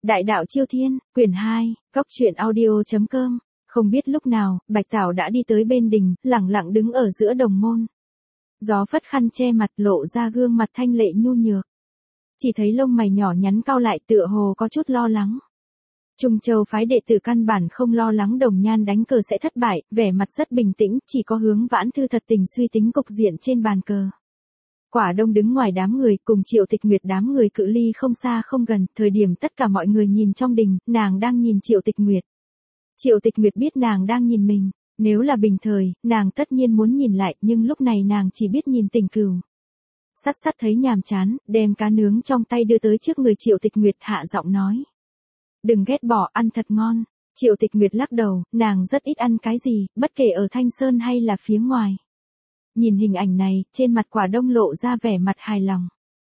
Đại đạo Chiêu Thiên, quyển 2, góc truyện audio.com. Không biết lúc nào, Bạch Tảo đã đi tới bên đình, lẳng lặng đứng ở giữa đồng môn. Gió phất khăn che mặt lộ ra gương mặt thanh lệ nhu nhược. Chỉ thấy lông mày nhỏ nhắn cau lại tựa hồ có chút lo lắng. Trung Châu phái đệ tử căn bản không lo lắng Đồng Nhan đánh cờ sẽ thất bại, vẻ mặt rất bình tĩnh, chỉ có Hướng Vãn Thư thật tình suy tính cục diện trên bàn cờ. Quả Đông đứng ngoài đám người cùng Triệu Tịch Nguyệt đám người cự ly không xa không gần, thời điểm tất cả mọi người nhìn trong đình, nàng đang nhìn Triệu Tịch Nguyệt. Triệu Tịch Nguyệt biết nàng đang nhìn mình, nếu là bình thời, nàng tất nhiên muốn nhìn lại, nhưng lúc này nàng chỉ biết nhìn Tình Cửu. Sắt sắt thấy nhàm chán, đem cá nướng trong tay đưa tới trước người Triệu Tịch Nguyệt, hạ giọng nói: "Đừng ghét bỏ, ăn thật ngon." Triệu Tịch Nguyệt lắc đầu, nàng rất ít ăn cái gì, bất kể ở Thanh Sơn hay là phía ngoài. Nhìn hình ảnh này, trên mặt Quả Đông lộ ra vẻ mặt hài lòng.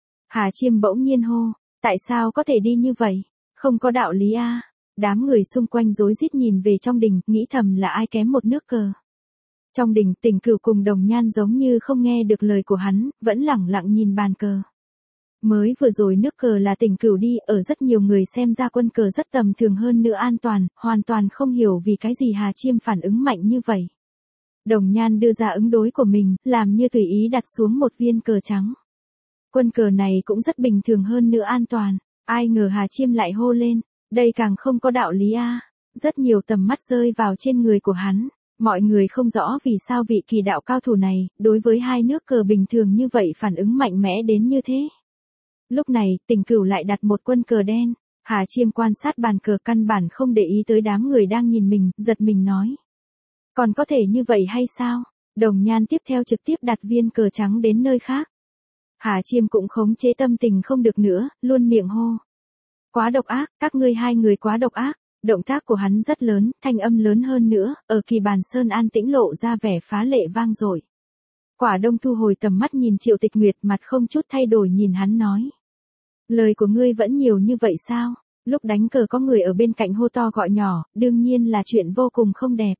Hà Chiêm bỗng nhiên hô: "Tại sao có thể đi như vậy? Không có đạo lý a." Đám người xung quanh rối rít nhìn về trong đình, nghĩ thầm là ai kém một nước cờ. Trong đình, Tình Cửu cùng Đồng Nhan giống như không nghe được lời của hắn, vẫn lẳng lặng nhìn bàn cờ. Mới vừa rồi nước cờ là Tình Cửu đi, ở rất nhiều người xem ra quân cờ rất tầm thường hơn nữa an toàn, hoàn toàn không hiểu vì cái gì Hà Chiêm phản ứng mạnh như vậy. Đồng Nhan đưa ra ứng đối của mình, làm như tùy ý đặt xuống một viên cờ trắng. Quân cờ này cũng rất bình thường hơn nữa an toàn, ai ngờ Hà Chiêm lại hô lên: "Đây càng không có đạo lý a." Rất nhiều tầm mắt rơi vào trên người của hắn, mọi người không rõ vì sao vị kỳ đạo cao thủ này, đối với hai nước cờ bình thường như vậy phản ứng mạnh mẽ đến như thế. Lúc này, Tình Cửu lại đặt một quân cờ đen, Hà Chiêm quan sát bàn cờ căn bản không để ý tới đám người đang nhìn mình, giật mình nói: "Còn có thể như vậy hay sao?" Đồng Nhan tiếp theo trực tiếp đặt viên cờ trắng đến nơi khác. Hà Chiêm cũng khống chế tâm tình không được nữa, luôn miệng hô: "Quá độc ác, các ngươi hai người quá độc ác." Động tác của hắn rất lớn, thanh âm lớn hơn nữa, ở Kỳ Bàn Sơn an tĩnh lộ ra vẻ phá lệ vang dội. Quả Đông thu hồi tầm mắt nhìn Triệu Tịch Nguyệt, mặt không chút thay đổi nhìn hắn nói: "Lời của ngươi vẫn nhiều như vậy sao?" Lúc đánh cờ có người ở bên cạnh hô to gọi nhỏ, đương nhiên là chuyện vô cùng không đẹp.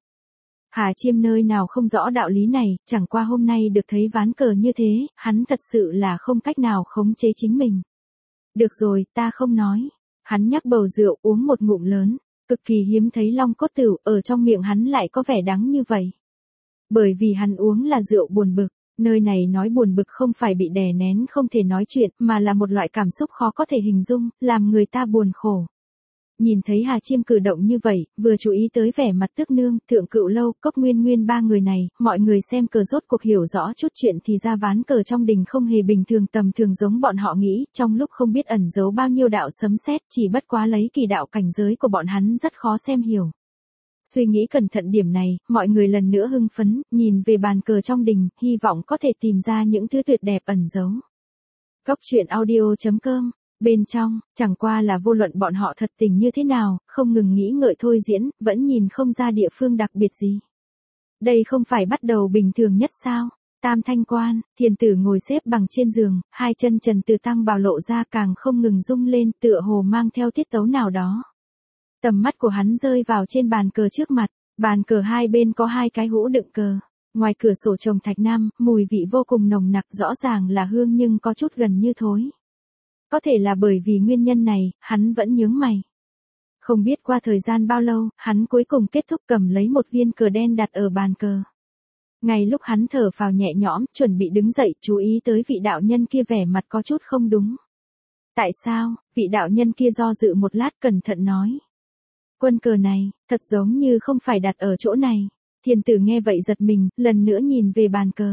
Hà Chiêm nơi nào không rõ đạo lý này, chẳng qua hôm nay được thấy ván cờ như thế, hắn thật sự là không cách nào khống chế chính mình. "Được rồi, ta không nói." Hắn nhắc bầu rượu uống một ngụm lớn, cực kỳ hiếm thấy long cốt tửu, ở trong miệng hắn lại có vẻ đắng như vậy. Bởi vì hắn uống là rượu buồn bực, nơi này nói buồn bực không phải bị đè nén không thể nói chuyện, mà là một loại cảm xúc khó có thể hình dung, làm người ta buồn khổ. Nhìn thấy Hà Chiêm cử động như vậy, vừa chú ý tới vẻ mặt Tước Nương, Thượng Cựu Lâu, Cốc Nguyên Nguyên ba người này, mọi người xem cờ rốt cuộc hiểu rõ chút chuyện thì ra ván cờ trong đình không hề bình thường tầm thường giống bọn họ nghĩ, trong lúc không biết ẩn giấu bao nhiêu đạo sấm sét, chỉ bất quá lấy kỳ đạo cảnh giới của bọn hắn rất khó xem hiểu. Suy nghĩ cẩn thận điểm này, mọi người lần nữa hưng phấn, nhìn về bàn cờ trong đình, hy vọng có thể tìm ra những thứ tuyệt đẹp ẩn giấu. Góc truyện audio.com. Bên trong, chẳng qua là vô luận bọn họ thật tình như thế nào, không ngừng nghĩ ngợi thôi diễn, vẫn nhìn không ra địa phương đặc biệt gì. Đây không phải bắt đầu bình thường nhất sao? Tam Thanh Quan, Thiền Tử ngồi xếp bằng trên giường, hai chân trần từ tăng bào lộ ra càng không ngừng rung lên, tựa hồ mang theo tiết tấu nào đó. Tầm mắt của hắn rơi vào trên bàn cờ trước mặt, bàn cờ hai bên có hai cái hũ đựng cờ. Ngoài cửa sổ trồng thạch nam, mùi vị vô cùng nồng nặc, rõ ràng là hương nhưng có chút gần như thối. Có thể là bởi vì nguyên nhân này, hắn vẫn nhướng mày. Không biết qua thời gian bao lâu, hắn cuối cùng kết thúc cầm lấy một viên cờ đen đặt ở bàn cờ. Ngay lúc hắn thở phào nhẹ nhõm, chuẩn bị đứng dậy, chú ý tới vị đạo nhân kia vẻ mặt có chút không đúng. "Tại sao?" Vị đạo nhân kia do dự một lát cẩn thận nói: "Quân cờ này, thật giống như không phải đặt ở chỗ này." Thiền Tử nghe vậy giật mình, lần nữa nhìn về bàn cờ.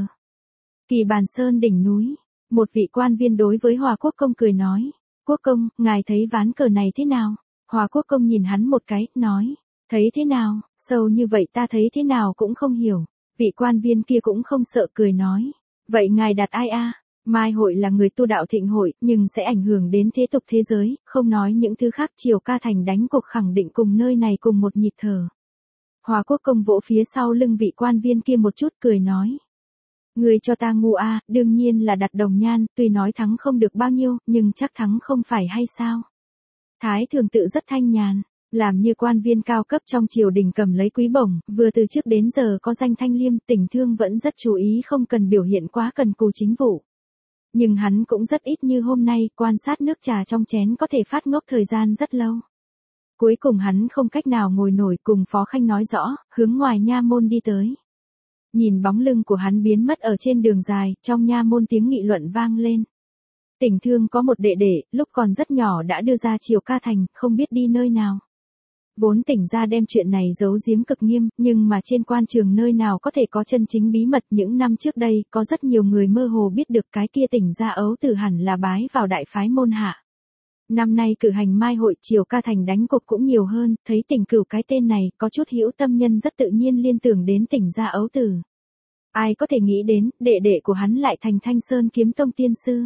Kỳ Bàn Sơn đỉnh núi. Một vị quan viên đối với Hòa Quốc Công cười nói: "Quốc công, ngài thấy ván cờ này thế nào?" Hòa Quốc Công nhìn hắn một cái, nói: "Thấy thế nào, sâu như vậy ta thấy thế nào cũng không hiểu." Vị quan viên kia cũng không sợ cười nói: "Vậy ngài đặt ai a?" Mai hội là người tu đạo thịnh hội, nhưng sẽ ảnh hưởng đến thế tục thế giới, không nói những thứ khác, Triều Ca Thành đánh cuộc khẳng định cùng nơi này cùng một nhịp thở. Hòa Quốc Công vỗ phía sau lưng vị quan viên kia một chút cười nói: "Ngươi cho ta ngu a, đương nhiên là đặt Đồng Nhan, tuy nói thắng không được bao nhiêu, nhưng chắc thắng không phải hay sao?" Thái Thường Tự rất thanh nhàn, làm như quan viên cao cấp trong triều đình cầm lấy quý bổng, vừa từ trước đến giờ có danh thanh liêm, Tình Thương vẫn rất chú ý không cần biểu hiện quá cần cù chính vụ. Nhưng hắn cũng rất ít như hôm nay, quan sát nước trà trong chén có thể phát ngốc thời gian rất lâu. Cuối cùng hắn không cách nào ngồi nổi, cùng Phó Khanh nói rõ, hướng ngoài nha môn đi tới. Nhìn bóng lưng của hắn biến mất ở trên đường dài, trong nha môn tiếng nghị luận vang lên. Tỉnh Thương có một đệ đệ, lúc còn rất nhỏ đã đưa ra Triều Ca Thành, không biết đi nơi nào. Vốn Tỉnh gia đem chuyện này giấu giếm cực nghiêm, nhưng mà trên quan trường nơi nào có thể có chân chính bí mật. Những năm trước đây, có rất nhiều người mơ hồ biết được cái kia Tỉnh gia ấu tử hẳn là bái vào đại phái môn hạ. Năm nay cử hành mai hội, Triều Ca Thành đánh cuộc cũng nhiều hơn, thấy Tỉnh Cửu cái tên này, có chút hữu tâm nhân rất tự nhiên liên tưởng đến Tỉnh gia ấu tử. Ai có thể nghĩ đến, đệ đệ của hắn lại thành Thanh Sơn Kiếm Tông tiên sư.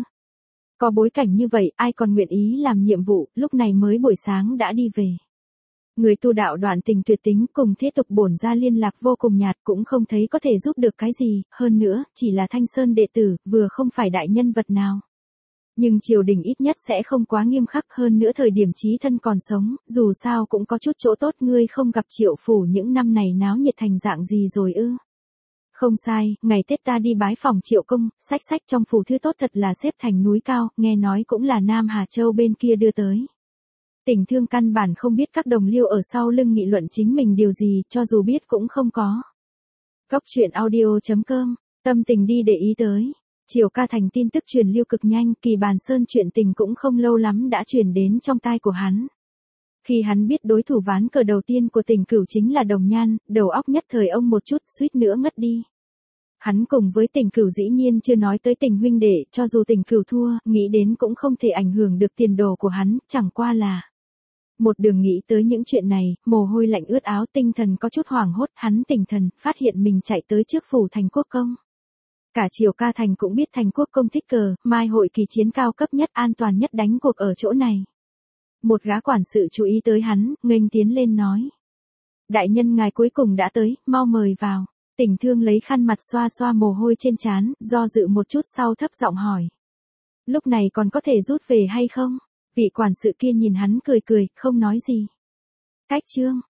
Có bối cảnh như vậy, ai còn nguyện ý làm nhiệm vụ, lúc này mới buổi sáng đã đi về. Người tu đạo đoạn tình tuyệt tính, cùng thế tục bổn ra liên lạc vô cùng nhạt, cũng không thấy có thể giúp được cái gì, hơn nữa, chỉ là Thanh Sơn đệ tử, vừa không phải đại nhân vật nào. Nhưng triều đình ít nhất sẽ không quá nghiêm khắc, hơn nữa thời điểm chí thân còn sống, dù sao cũng có chút chỗ tốt. Ngươi không gặp Triệu phủ những năm này náo nhiệt thành dạng gì rồi ư? Không sai, ngày Tết ta đi bái phòng Triệu công, sách trong phủ thư tốt thật là xếp thành núi cao, nghe nói cũng là Nam Hà Châu bên kia đưa tới. Tỉnh Thương căn bản không biết các đồng liêu ở sau lưng nghị luận chính mình điều gì, cho dù biết cũng không có. Góc truyện audio.com, tâm tình đi để ý tới. Triều Ca Thành tin tức truyền lưu cực nhanh, Kỳ Bàn Sơn chuyện tình cũng không lâu lắm đã truyền đến trong tai của hắn. Khi hắn biết đối thủ ván cờ đầu tiên của Tỉnh Cửu chính là Đồng Nhan, đầu óc nhất thời ông một chút suýt nữa ngất đi. Hắn cùng với Tỉnh Cửu dĩ nhiên chưa nói tới Tình huynh đệ, cho dù Tỉnh Cửu thua, nghĩ đến cũng không thể ảnh hưởng được tiền đồ của hắn, chẳng qua là. Một đường nghĩ tới những chuyện này, mồ hôi lạnh ướt áo, tinh thần có chút hoảng hốt, hắn tỉnh thần, phát hiện mình chạy tới trước phủ Thành Quốc Công. Cả Triều Ca Thành cũng biết Thành Quốc Công thích cờ, mai hội kỳ chiến cao cấp nhất, an toàn nhất đánh cuộc ở chỗ này. Một gã quản sự chú ý tới hắn, nghênh tiến lên nói. Đại nhân ngài cuối cùng đã tới, mau mời vào. Tỉnh Thương lấy khăn mặt xoa xoa mồ hôi trên trán, do dự một chút sau thấp giọng hỏi. Lúc này còn có thể rút về hay không? Vị quản sự kia nhìn hắn cười cười, không nói gì. Cách chương.